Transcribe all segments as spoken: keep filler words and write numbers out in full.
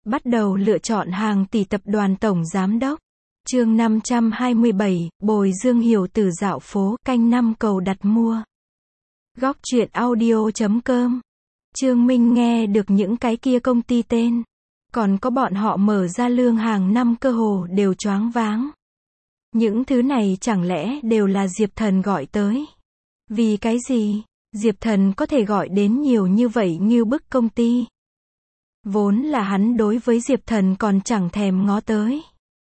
Bắt đầu lựa chọn hàng tỷ tập đoàn tổng giám đốc. Chương năm trăm hai mươi bảy, Bồi Dương Hiểu Từ dạo phố, canh năm cầu đặt mua. Góc truyện audio chấm com. Trương Minh nghe được những cái kia công ty tên, còn có bọn họ mở ra lương hàng năm cơ hồ đều choáng váng. Những thứ này chẳng lẽ đều là Diệp Thần gọi tới? Vì cái gì? Diệp Thần có thể gọi đến nhiều như vậy như bức công ty? Vốn là hắn đối với Diệp Thần còn chẳng thèm ngó tới.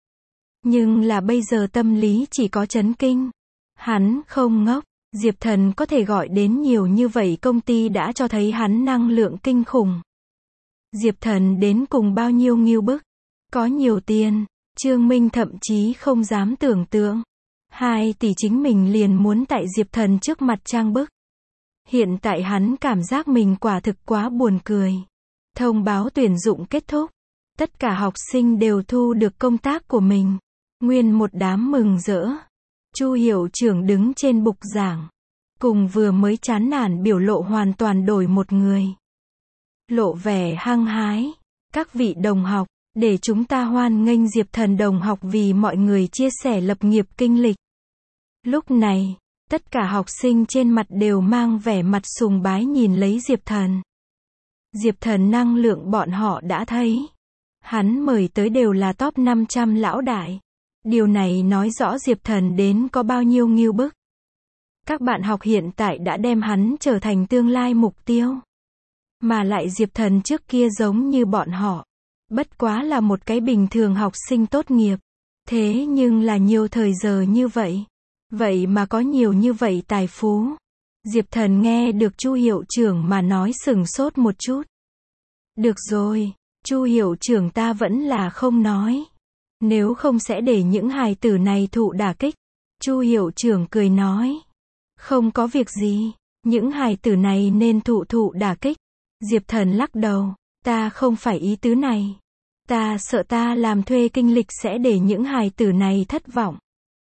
Nhưng là bây giờ tâm lý chỉ có chấn kinh. Hắn không ngốc, Diệp Thần có thể gọi đến nhiều như vậy công ty đã cho thấy hắn năng lượng kinh khủng. Diệp Thần đến cùng bao nhiêu nghiêu bức? Có nhiều tiền, Trương Minh thậm chí không dám tưởng tượng. Hai tỷ chính mình liền muốn tại Diệp Thần trước mặt trang bức. Hiện tại hắn cảm giác mình quả thực quá buồn cười. Thông báo tuyển dụng kết thúc. Tất cả học sinh đều thu được công tác của mình. Nguyên một đám mừng rỡ. Chu hiệu trưởng đứng trên bục giảng. Cùng vừa mới chán nản biểu lộ hoàn toàn đổi một người. Lộ vẻ hăng hái. Các vị đồng học, để chúng ta hoan nghênh Diệp Thần đồng học vì mọi người chia sẻ lập nghiệp kinh lịch. Lúc này, tất cả học sinh trên mặt đều mang vẻ mặt sùng bái nhìn lấy Diệp Thần. Diệp Thần năng lượng bọn họ đã thấy. Hắn mời tới đều là top năm trăm lão đại. Điều này nói rõ Diệp Thần đến có bao nhiêu nghiêu bức. Các bạn học hiện tại đã đem hắn trở thành tương lai mục tiêu. Mà lại Diệp Thần trước kia giống như bọn họ. Bất quá là một cái bình thường học sinh tốt nghiệp. Thế nhưng là nhiều thời giờ như vậy. Vậy mà có nhiều như vậy tài phú. Diệp Thần nghe được Chu hiệu trưởng mà nói sừng sốt một chút. Được rồi, Chu hiệu trưởng ta vẫn là không nói. Nếu không sẽ để những hài tử này thụ đả kích. Chu hiệu trưởng cười nói. Không có việc gì, những hài tử này nên thụ thụ đả kích. Diệp Thần lắc đầu, ta không phải ý tứ này. Ta sợ ta làm thuê kinh lịch sẽ để những hài tử này thất vọng.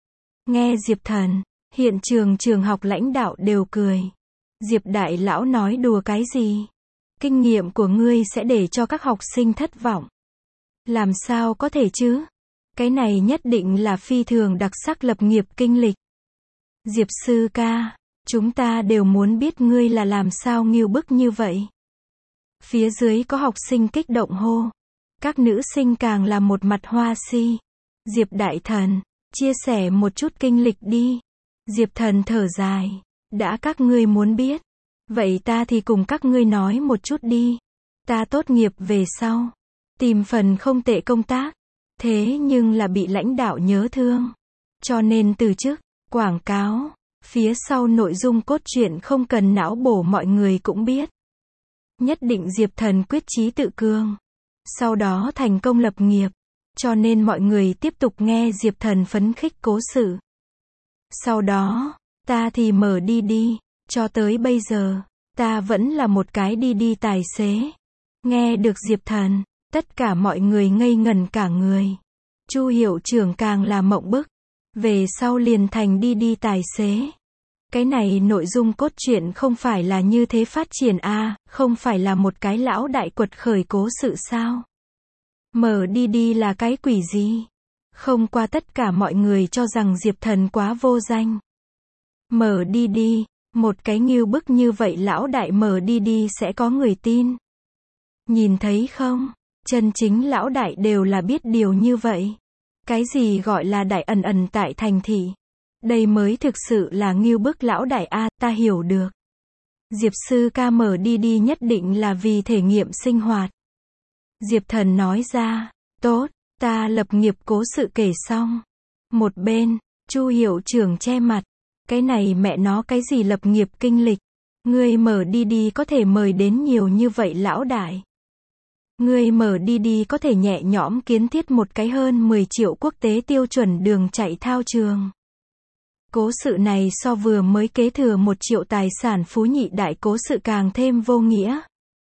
Nghe Diệp Thần, hiện trường trường học lãnh đạo đều cười. Diệp đại lão nói đùa cái gì? Kinh nghiệm của ngươi sẽ để cho các học sinh thất vọng. Làm sao có thể chứ? Cái này nhất định là phi thường đặc sắc lập nghiệp kinh lịch. Diệp sư ca, chúng ta đều muốn biết ngươi là làm sao nghiêu bức như vậy. Phía dưới có học sinh kích động hô. Các nữ sinh càng là một mặt hoa si. Diệp đại thần, chia sẻ một chút kinh lịch đi. Diệp Thần thở dài. Đã các ngươi muốn biết. Vậy ta thì cùng các ngươi nói một chút đi. Ta tốt nghiệp về sau. Tìm phần không tệ công tác. Thế nhưng là bị lãnh đạo nhớ thương. Cho nên từ chức, quảng cáo. Phía sau nội dung cốt truyện không cần não bổ mọi người cũng biết. Nhất định Diệp Thần quyết chí tự cường. Sau đó thành công lập nghiệp. Cho nên mọi người tiếp tục nghe Diệp Thần phấn khích cố sự. Sau đó, ta thì mở đi đi. Cho tới bây giờ, ta vẫn là một cái đi đi tài xế. Nghe được Diệp Thần, tất cả mọi người ngây ngẩn cả người. Chu hiệu trưởng càng là mộng bức. Về sau liền thành đi đi tài xế. Cái này nội dung cốt truyện không phải là như thế phát triển a, à, không phải là một cái lão đại quật khởi cố sự sao? Mở đi đi là cái quỷ gì? Không qua tất cả mọi người cho rằng Diệp Thần quá vô danh. Mở đi đi, một cái nghiêu bức như vậy lão đại mở đi đi sẽ có người tin. Nhìn thấy không? Chân chính lão đại đều là biết điều như vậy. Cái gì gọi là đại ẩn ẩn tại thành thị? Đây mới thực sự là nghiêu bức lão đại a, ta hiểu được. Diệp sư ca mở đi đi nhất định là vì thể nghiệm sinh hoạt. Diệp Thần nói ra, tốt, ta lập nghiệp cố sự kể xong. Một bên, Chu hiệu trưởng che mặt, cái này mẹ nó cái gì lập nghiệp kinh lịch. Ngươi mở đi đi có thể mời đến nhiều như vậy lão đại. Ngươi mở đi đi có thể nhẹ nhõm kiến thiết một cái hơn mười triệu quốc tế tiêu chuẩn đường chạy thao trường. Cố sự này so vừa mới kế thừa một triệu tài sản phú nhị đại cố sự càng thêm vô nghĩa.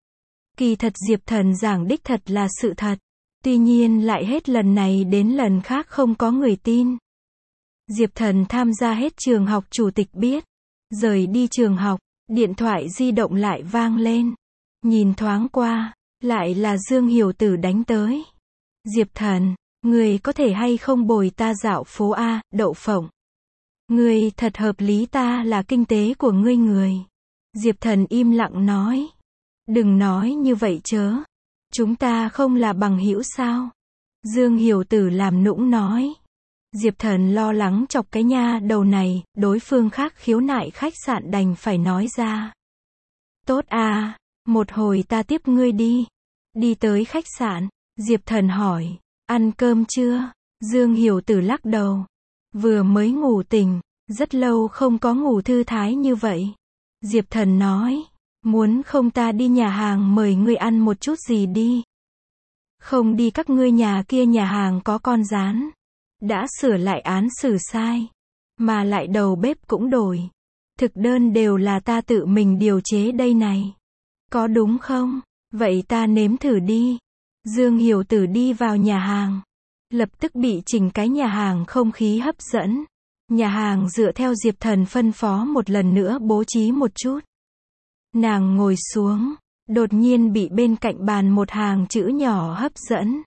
Kỳ thật Diệp Thần giảng đích thật là sự thật. Tuy nhiên lại hết lần này đến lần khác không có người tin. Diệp Thần tham gia hết trường học chủ tịch biết. Rời đi trường học, điện thoại di động lại vang lên. Nhìn thoáng qua, Lại là Dương Hiểu Tử đánh tới. Diệp Thần, người có thể hay không bồi ta dạo phố a, Đậu Phộng. Người thật hợp lý, ta là kinh tế của ngươi người. Diệp Thần im lặng nói. Đừng nói như vậy chớ. Chúng ta không là bằng hữu sao? Dương Hiểu Tử làm nũng nói. Diệp Thần lo lắng chọc cái nha đầu này, đối phương khác khiếu nại khách sạn đành phải nói ra. Tốt à, một hồi ta tiếp ngươi đi. Đi tới khách sạn, Diệp Thần hỏi, ăn cơm chưa? Dương Hiểu Tử lắc đầu. Vừa mới ngủ tỉnh, rất lâu không có ngủ thư thái như vậy. Diệp Thần nói, muốn không ta đi nhà hàng mời ngươi ăn một chút gì đi. Không đi, các ngươi nhà kia nhà hàng có con rán. Đã sửa lại án xử sai. Mà lại đầu bếp cũng đổi. Thực đơn đều là ta tự mình điều chế đây này. Có đúng không? Vậy ta nếm thử đi. Dương Hiểu Tử đi vào nhà hàng. Lập tức bị chỉnh cái nhà hàng không khí hấp dẫn. Nhà hàng dựa theo Diệp Thần phân phó một lần nữa bố trí một chút. Nàng ngồi xuống. Đột nhiên bị bên cạnh bàn một hàng chữ nhỏ hấp dẫn.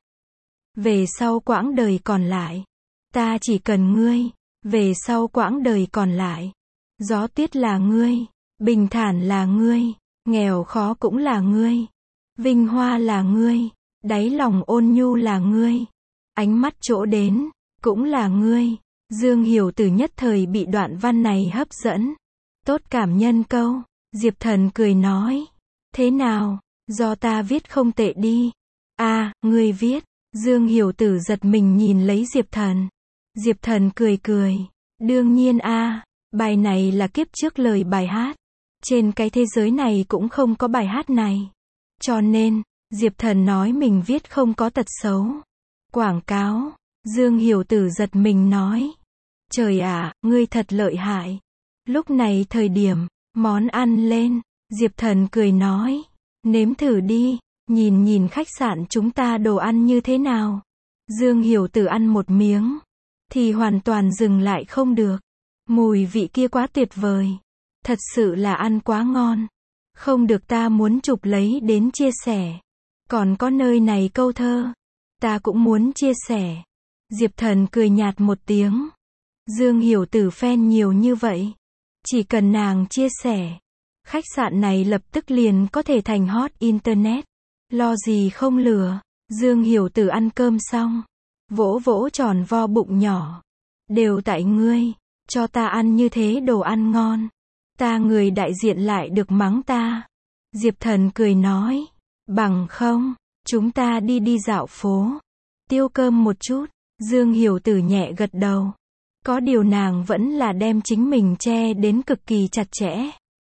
Về sau quãng đời còn lại. Ta chỉ cần ngươi. Về sau quãng đời còn lại. Gió tuyết là ngươi. Bình thản là ngươi. Nghèo khó cũng là ngươi. Vinh hoa là ngươi. Đáy lòng ôn nhu là ngươi. Ánh mắt chỗ đến. Cũng là ngươi. Dương Hiểu Tử nhất thời bị đoạn văn này hấp dẫn. Tốt cảm nhân câu. Diệp Thần cười nói. Thế nào? Do ta viết không tệ đi. À, ngươi viết. Dương Hiểu Tử giật mình nhìn lấy Diệp Thần. Diệp Thần cười cười. Đương nhiên a, à, bài này là kiếp trước lời bài hát. Trên cái thế giới này cũng không có bài hát này. Cho nên, Diệp Thần nói mình viết không có tật xấu. Quảng cáo. Dương Hiểu Tử giật mình nói. Trời ạ, à, ngươi thật lợi hại. Lúc này thời điểm, món ăn lên. Diệp Thần cười nói. Nếm thử đi. Nhìn nhìn khách sạn chúng ta đồ ăn như thế nào. Dương Hiểu Tử ăn một miếng. Thì hoàn toàn dừng lại không được. Mùi vị kia quá tuyệt vời. Thật sự là ăn quá ngon. Không được, ta muốn chụp lấy đến chia sẻ. Còn có nơi này câu thơ. Ta cũng muốn chia sẻ. Diệp Thần cười nhạt một tiếng. Dương Hiểu Tử fan nhiều như vậy. Chỉ cần nàng chia sẻ. Khách sạn này lập tức liền có thể thành hot internet. Lo gì không lừa. Dương Hiểu Tử ăn cơm xong. Vỗ vỗ tròn vo bụng nhỏ. Đều tại ngươi. Cho ta ăn như thế đồ ăn ngon. Ta người đại diện lại được mắng ta. Diệp Thần cười nói. Bằng không, chúng ta đi đi dạo phố. Tiêu cơm một chút. Dương Hiểu Tử nhẹ gật đầu. Có điều nàng vẫn là đem chính mình che đến cực kỳ chặt chẽ.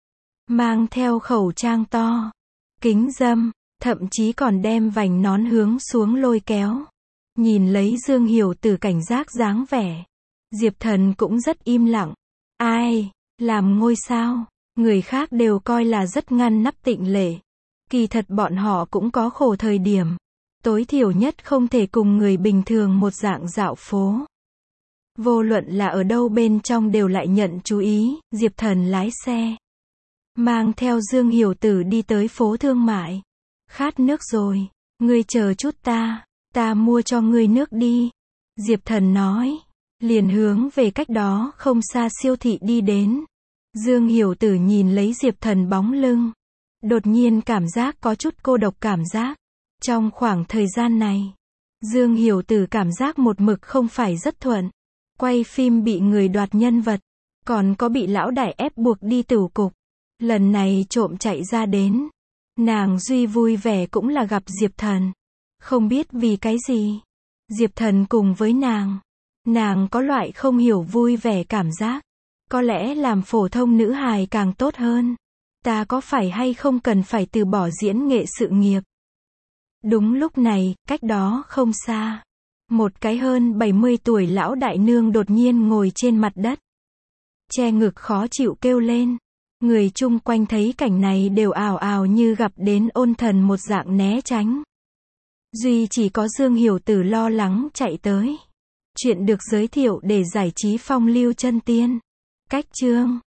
Mang theo khẩu trang to. Kính râm. Thậm chí còn đem vành nón hướng xuống lôi kéo. Nhìn lấy Dương Hiểu Tử cảnh giác dáng vẻ. Diệp Thần cũng rất im lặng. Ai, làm ngôi sao, người khác đều coi là rất ngăn nắp tịnh lệ. Kỳ thật bọn họ cũng có khổ thời điểm. Tối thiểu nhất không thể cùng người bình thường một dạng dạo phố. Vô luận là ở đâu bên trong đều lại nhận chú ý. Diệp Thần lái xe. Mang theo Dương Hiểu Tử đi tới phố thương mại. Khát nước rồi. Ngươi chờ chút ta. Ta mua cho ngươi nước đi. Diệp Thần nói. Liền hướng về cách đó không xa siêu thị đi đến. Dương Hiểu Tử nhìn lấy Diệp Thần bóng lưng. Đột nhiên cảm giác có chút cô độc cảm giác. Trong khoảng thời gian này, Dương Hiểu Tử cảm giác một mực không phải rất thuận. Quay phim bị người đoạt nhân vật. Còn có bị lão đại ép buộc đi tửu cục. Lần này trộm chạy ra đến. Nàng duy vui vẻ cũng là gặp Diệp Thần. Không biết vì cái gì. Diệp Thần cùng với nàng. Nàng có loại không hiểu vui vẻ cảm giác. Có lẽ làm phổ thông nữ hài càng tốt hơn. Ta có phải hay không cần phải từ bỏ diễn nghệ sự nghiệp. Đúng lúc này, cách đó không xa. Một cái hơn bảy mươi tuổi lão đại nương đột nhiên ngồi trên mặt đất. Che ngực khó chịu kêu lên. Người chung quanh thấy cảnh này đều ào ào như gặp đến ôn thần một dạng né tránh. Duy chỉ có Dương Hiểu Tử lo lắng chạy tới. Chuyện được giới thiệu để giải trí phong lưu chân tiên. Cách chương